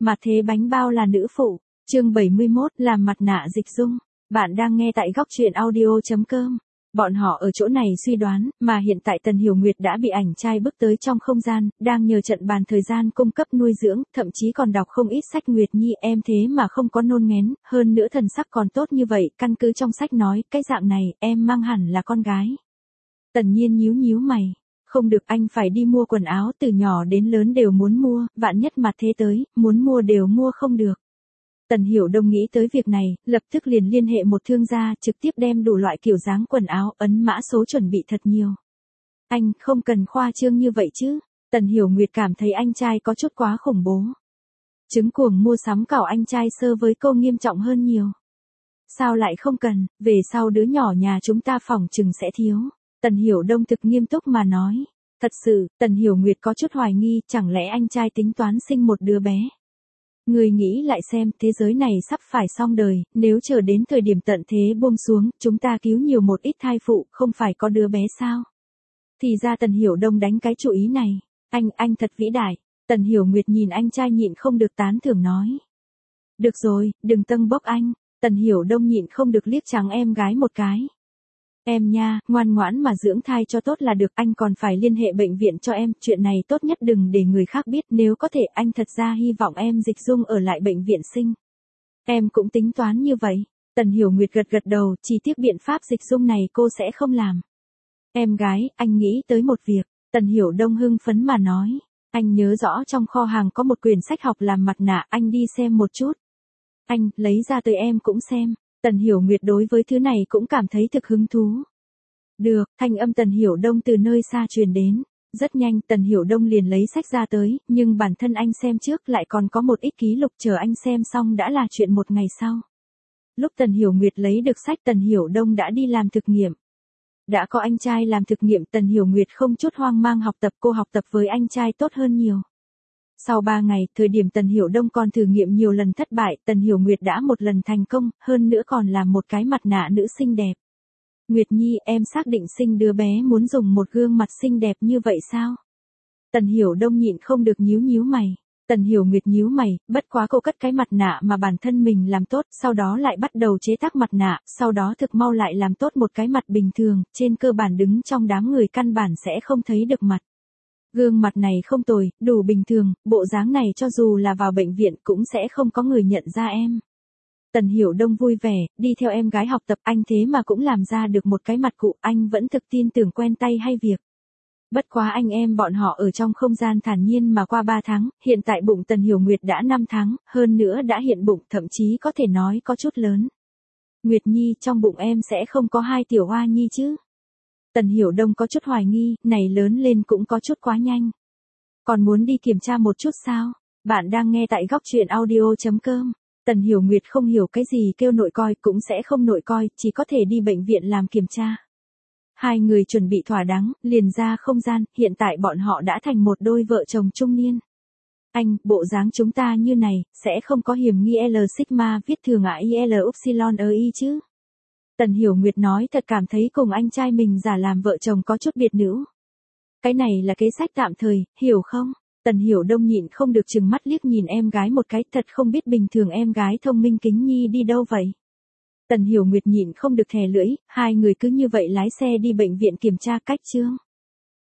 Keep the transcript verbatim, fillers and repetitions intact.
Mà thế bánh bao là nữ phụ. Chương bảy mươi mốt, làm mặt nạ dịch dung. Bạn đang nghe tại góc truyện audio chấm com. Bọn họ ở chỗ này suy đoán, mà hiện tại Tần Hiểu Nguyệt đã bị ảnh trai bước tới trong không gian, đang nhờ trận bàn thời gian cung cấp nuôi dưỡng, thậm chí còn đọc không ít sách. Nguyệt Nhi em thế mà không có nôn ngén, hơn nữa thần sắc còn tốt như vậy, căn cứ trong sách nói, cái dạng này, em mang hẳn là con gái. Tần Nhiên nhíu nhíu mày. Không được, anh phải đi mua quần áo, từ nhỏ đến lớn đều muốn mua, vạn nhất mà thế tới, muốn mua đều mua không được. Tần Hiểu Đông nghĩ tới việc này, lập tức liền liên hệ một thương gia, trực tiếp đem đủ loại kiểu dáng quần áo, ấn mã số chuẩn bị thật nhiều. Anh, không cần khoa trương như vậy chứ. Tần Hiểu Nguyệt cảm thấy anh trai có chút quá khủng bố. Chứng cuồng mua sắm cảo anh trai sơ với cô nghiêm trọng hơn nhiều. Sao lại không cần, về sau đứa nhỏ nhà chúng ta phỏng chừng sẽ thiếu. Tần Hiểu Đông thực nghiêm túc mà nói. Thật sự, Tần Hiểu Nguyệt có chút hoài nghi, chẳng lẽ anh trai tính toán sinh một đứa bé. Người nghĩ lại xem, thế giới này sắp phải xong đời, nếu chờ đến thời điểm tận thế buông xuống, chúng ta cứu nhiều một ít thai phụ, không phải có đứa bé sao? Thì ra Tần Hiểu Đông đánh cái chủ ý này. Anh, anh thật vĩ đại. Tần Hiểu Nguyệt nhìn anh trai nhịn không được tán thưởng nói. Được rồi, đừng tâng bốc anh. Tần Hiểu Đông nhịn không được liếc trắng em gái một cái. Em nha, ngoan ngoãn mà dưỡng thai cho tốt là được, anh còn phải liên hệ bệnh viện cho em, chuyện này tốt nhất đừng để người khác biết, nếu có thể anh thật ra hy vọng em dịch dung ở lại bệnh viện sinh. Em cũng tính toán như vậy. Tần Hiểu Nguyệt gật gật đầu, chỉ tiếc biện pháp dịch dung này cô sẽ không làm. Em gái, anh nghĩ tới một việc. Tần Hiểu Đông hưng phấn mà nói. Anh nhớ rõ trong kho hàng có một quyển sách học làm mặt nạ, anh đi xem một chút. Anh, lấy ra tới em cũng xem. Tần Hiểu Nguyệt đối với thứ này cũng cảm thấy thực hứng thú. Được, thanh âm Tần Hiểu Đông từ nơi xa truyền đến. Rất nhanh Tần Hiểu Đông liền lấy sách ra tới, nhưng bản thân anh xem trước lại còn có một ít ký lục chờ anh xem xong đã là chuyện một ngày sau. Lúc Tần Hiểu Nguyệt lấy được sách Tần Hiểu Đông đã đi làm thực nghiệm. Đã có anh trai làm thực nghiệm Tần Hiểu Nguyệt không chút hoang mang học tập, cô học tập với anh trai tốt hơn nhiều. Sau ba ngày, thời điểm Tần Hiểu Đông còn thử nghiệm nhiều lần thất bại, Tần Hiểu Nguyệt đã một lần thành công, hơn nữa còn làm một cái mặt nạ nữ xinh đẹp. Nguyệt Nhi, em xác định sinh đứa bé muốn dùng một gương mặt xinh đẹp như vậy sao? Tần Hiểu Đông nhịn không được nhíu nhíu mày. Tần Hiểu Nguyệt nhíu mày, bất quá cô cất cái mặt nạ mà bản thân mình làm tốt, sau đó lại bắt đầu chế tác mặt nạ, sau đó thực mau lại làm tốt một cái mặt bình thường, trên cơ bản đứng trong đám người căn bản sẽ không thấy được mặt. Gương mặt này không tồi, đủ bình thường, bộ dáng này cho dù là vào bệnh viện cũng sẽ không có người nhận ra em. Tần Hiểu Đông vui vẻ, đi theo em gái học tập, anh thế mà cũng làm ra được một cái mặt cụ, anh vẫn thực tin tưởng quen tay hay việc. Bất quá anh em bọn họ ở trong không gian thản nhiên mà qua ba tháng, hiện tại bụng Tần Hiểu Nguyệt đã năm tháng, hơn nữa đã hiện bụng, thậm chí có thể nói có chút lớn. Nguyệt Nhi, trong bụng em sẽ không có hai tiểu hoa nhi chứ? Tần Hiểu Đông có chút hoài nghi, này lớn lên cũng có chút quá nhanh. Còn muốn đi kiểm tra một chút sao? Bạn đang nghe tại góc truyện audio chấm com. Tần Hiểu Nguyệt không hiểu cái gì kêu nội coi, cũng sẽ không nội coi, chỉ có thể đi bệnh viện làm kiểm tra. Hai người chuẩn bị thỏa đáng, liền ra không gian, hiện tại bọn họ đã thành một đôi vợ chồng trung niên. Anh, bộ dáng chúng ta như này, sẽ không có hiểm nghi L Sigma viết thường à I L Upsilon ở Y chứ? Tần Hiểu Nguyệt nói thật cảm thấy cùng anh trai mình giả làm vợ chồng có chút biệt nữ. Cái này là kế sách tạm thời, hiểu không? Tần Hiểu Đông nhịn không được chừng mắt liếc nhìn em gái một cái, thật không biết bình thường em gái thông minh kính nhi đi đâu vậy. Tần Hiểu Nguyệt nhịn không được thè lưỡi, hai người cứ như vậy lái xe đi bệnh viện kiểm tra cách chương.